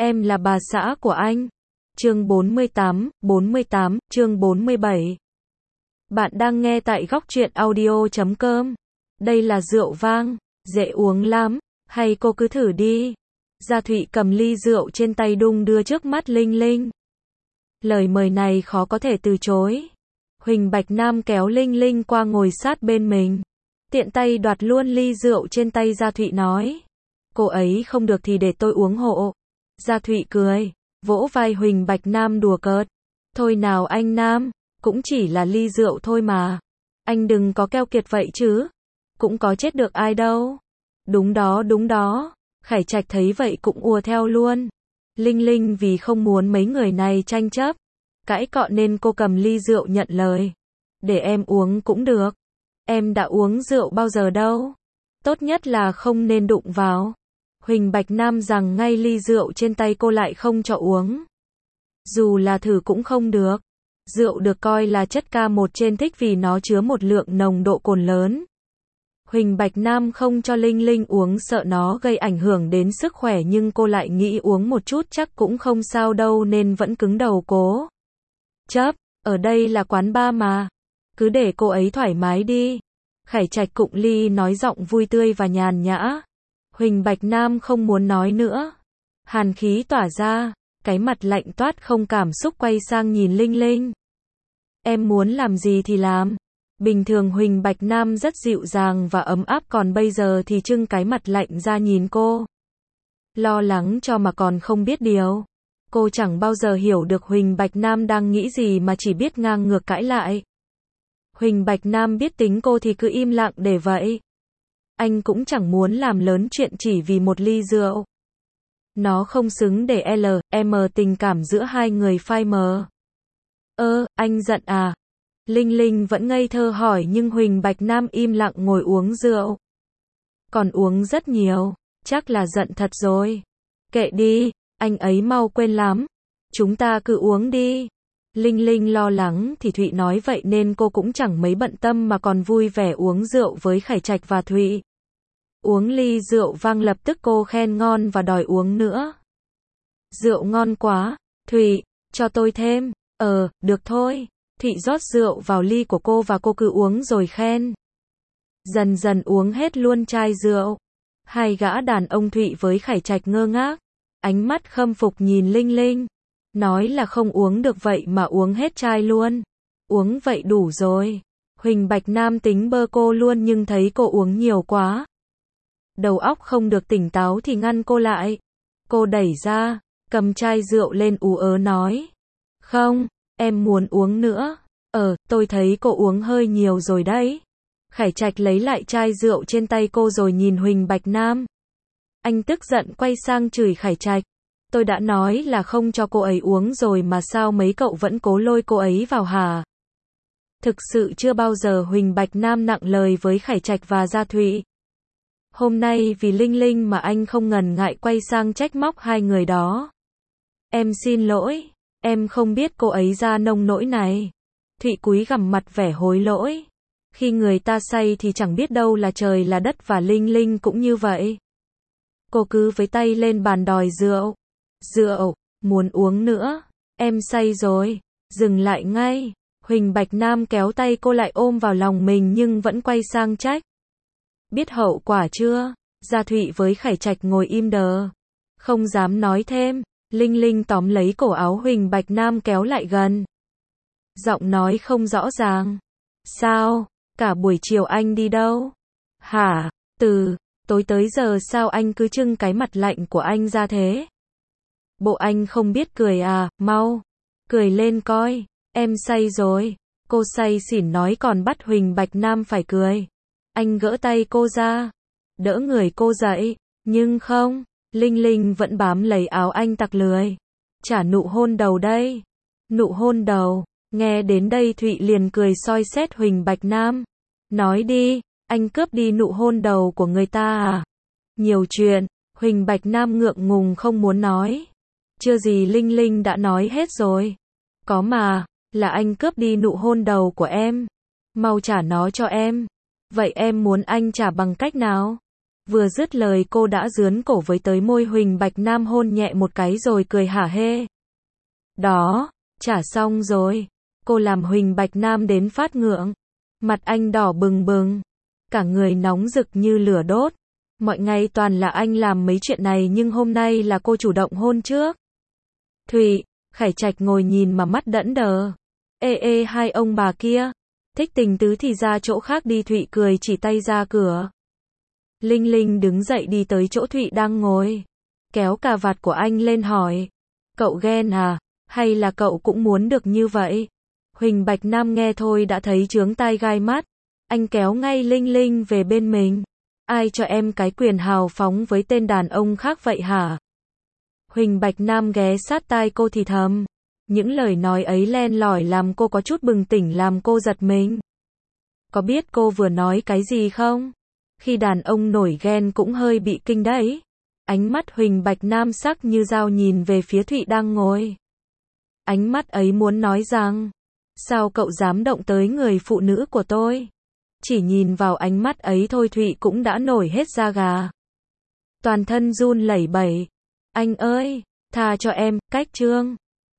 Em là bà xã của anh. Chương 48, chương 47. Bạn đang nghe tại góc truyện audio.com. Đây là rượu vang, dễ uống lắm, hay cô cứ thử đi. Gia Thụy cầm ly rượu trên tay đung đưa trước mắt Linh Linh. Lời mời này khó có thể từ chối. Huỳnh Bạch Nam kéo Linh Linh qua ngồi sát bên mình. Tiện tay đoạt luôn ly rượu trên tay Gia Thụy nói. Cô ấy không được thì để tôi uống hộ. Gia Thụy cười, vỗ vai Huỳnh Bạch Nam đùa cợt. Thôi nào anh Nam, cũng chỉ là ly rượu thôi mà. Anh đừng có keo kiệt vậy chứ. Cũng có chết được ai đâu. Đúng đó. Khải Trạch thấy vậy cũng ùa theo luôn. Linh Linh vì không muốn mấy người này tranh chấp, cãi cọ nên cô cầm ly rượu nhận lời. Để em uống cũng được. Em đã uống rượu bao giờ đâu. Tốt nhất là không nên đụng vào. Huỳnh Bạch Nam rằng ngay ly rượu trên tay cô lại không cho uống. Dù là thử cũng không được. Rượu được coi là chất K1 trên thích vì nó chứa một lượng nồng độ cồn lớn. Huỳnh Bạch Nam không cho Linh Linh uống sợ nó gây ảnh hưởng đến sức khỏe nhưng cô lại nghĩ uống một chút chắc cũng không sao đâu nên vẫn cứng đầu cố chấp, ở đây là quán bar mà. Cứ để cô ấy thoải mái đi. Khải Trạch cụng ly nói giọng vui tươi và nhàn nhã. Huỳnh Bạch Nam không muốn nói nữa. Hàn khí tỏa ra, cái mặt lạnh toát không cảm xúc quay sang nhìn Linh Linh. Em muốn làm gì thì làm. Bình thường Huỳnh Bạch Nam rất dịu dàng và ấm áp còn bây giờ thì trưng cái mặt lạnh ra nhìn cô. Lo lắng cho mà còn không biết điều. Cô chẳng bao giờ hiểu được Huỳnh Bạch Nam đang nghĩ gì mà chỉ biết ngang ngược cãi lại. Huỳnh Bạch Nam biết tính cô thì cứ im lặng để vậy. Anh cũng chẳng muốn làm lớn chuyện chỉ vì một ly rượu. Nó không xứng để L.M tình cảm giữa hai người phai mờ. Anh giận à? Linh Linh vẫn ngây thơ hỏi nhưng Huỳnh Bạch Nam im lặng ngồi uống rượu. Còn uống rất nhiều, chắc là giận thật rồi. Kệ đi, anh ấy mau quên lắm. Chúng ta cứ uống đi. Linh Linh lo lắng thì Thụy nói vậy nên cô cũng chẳng mấy bận tâm mà còn vui vẻ uống rượu với Khải Trạch và Thụy. Uống ly rượu vang lập tức cô khen ngon và đòi uống nữa. Rượu ngon quá, Thụy, cho tôi thêm. Được thôi. Thụy rót rượu vào ly của cô và cô cứ uống rồi khen. Dần dần uống hết luôn chai rượu. Hai gã đàn ông Thụy với Khải Trạch ngơ ngác. Ánh mắt khâm phục nhìn Linh Linh. Nói là không uống được vậy mà uống hết chai luôn. Uống vậy đủ rồi. Huỳnh Bạch Nam tính bơ cô luôn nhưng thấy cô uống nhiều quá. Đầu óc không được tỉnh táo thì ngăn cô lại. Cô đẩy ra, cầm chai rượu lên ú ớ nói. Không, em muốn uống nữa. Tôi thấy cô uống hơi nhiều rồi đấy. Khải Trạch lấy lại chai rượu trên tay cô rồi nhìn Huỳnh Bạch Nam. Anh tức giận quay sang chửi Khải Trạch. Tôi đã nói là không cho cô ấy uống rồi mà sao mấy cậu vẫn cố lôi cô ấy vào hả? Thực sự chưa bao giờ Huỳnh Bạch Nam nặng lời với Khải Trạch và Gia Thụy. Hôm nay vì Linh Linh mà anh không ngần ngại quay sang trách móc hai người đó. Em xin lỗi, em không biết cô ấy ra nông nỗi này. Thụy cúi gằm mặt vẻ hối lỗi. Khi người ta say thì chẳng biết đâu là trời là đất và Linh Linh cũng như vậy. Cô cứ với tay lên bàn đòi rượu. Rượu, muốn uống nữa. Em say rồi, dừng lại ngay. Huỳnh Bạch Nam kéo tay cô lại ôm vào lòng mình nhưng vẫn quay sang trách. Biết hậu quả chưa? Gia Thụy với Khải Trạch ngồi im đờ. Không dám nói thêm. Linh Linh tóm lấy cổ áo Huỳnh Bạch Nam kéo lại gần. Giọng nói không rõ ràng. Sao? Cả buổi chiều anh đi đâu? Hả? Từ tối tới giờ sao anh cứ trưng cái mặt lạnh của anh ra thế? Bộ anh không biết cười à? Mau, cười lên coi. Em say rồi. Cô say xỉn nói còn bắt Huỳnh Bạch Nam phải cười. Anh gỡ tay cô ra, đỡ người cô dậy, nhưng không, Linh Linh vẫn bám lấy áo anh tặc lười. Trả nụ hôn đầu đây. Nụ hôn đầu. Nghe đến đây Thụy liền cười soi xét Huỳnh Bạch Nam. Nói đi, anh cướp đi nụ hôn đầu của người ta à? Nhiều chuyện, Huỳnh Bạch Nam ngượng ngùng không muốn nói. Chưa gì Linh Linh đã nói hết rồi. Có mà, là anh cướp đi nụ hôn đầu của em. Mau trả nó cho em. Vậy em muốn anh trả bằng cách nào? Vừa dứt lời cô đã dướn cổ với tới môi Huỳnh Bạch Nam hôn nhẹ một cái rồi cười hả hê. Đó, trả xong rồi. Cô làm Huỳnh Bạch Nam đến phát ngượng. Mặt anh đỏ bừng bừng. Cả người nóng rực như lửa đốt. Mọi ngày toàn là anh làm mấy chuyện này nhưng hôm nay là cô chủ động hôn trước. Thụy, Khải Trạch ngồi nhìn mà mắt đẫm đờ. Ê hai ông bà kia. Thích tình tứ thì ra chỗ khác đi. Thụy cười chỉ tay ra cửa. Linh Linh đứng dậy đi tới chỗ Thụy đang ngồi. Kéo cà vạt của anh lên hỏi. Cậu ghen à? Hay là cậu cũng muốn được như vậy? Huỳnh Bạch Nam nghe thôi đã thấy chướng tai gai mắt. Anh kéo ngay Linh Linh về bên mình. Ai cho em cái quyền hào phóng với tên đàn ông khác vậy hả? Huỳnh Bạch Nam ghé sát tai cô thì thầm. Những lời nói ấy len lỏi làm cô có chút bừng tỉnh, làm cô giật mình. Có biết cô vừa nói cái gì không? Khi đàn ông nổi ghen cũng hơi bị kinh đấy. Ánh mắt Huỳnh Bạch Nam sắc như dao nhìn về phía Thụy đang ngồi. Ánh mắt ấy muốn nói rằng, sao cậu dám động tới người phụ nữ của tôi? Chỉ nhìn vào ánh mắt ấy thôi Thụy cũng đã nổi hết da gà. Toàn thân run lẩy bẩy. Anh ơi, tha cho em, cách trương.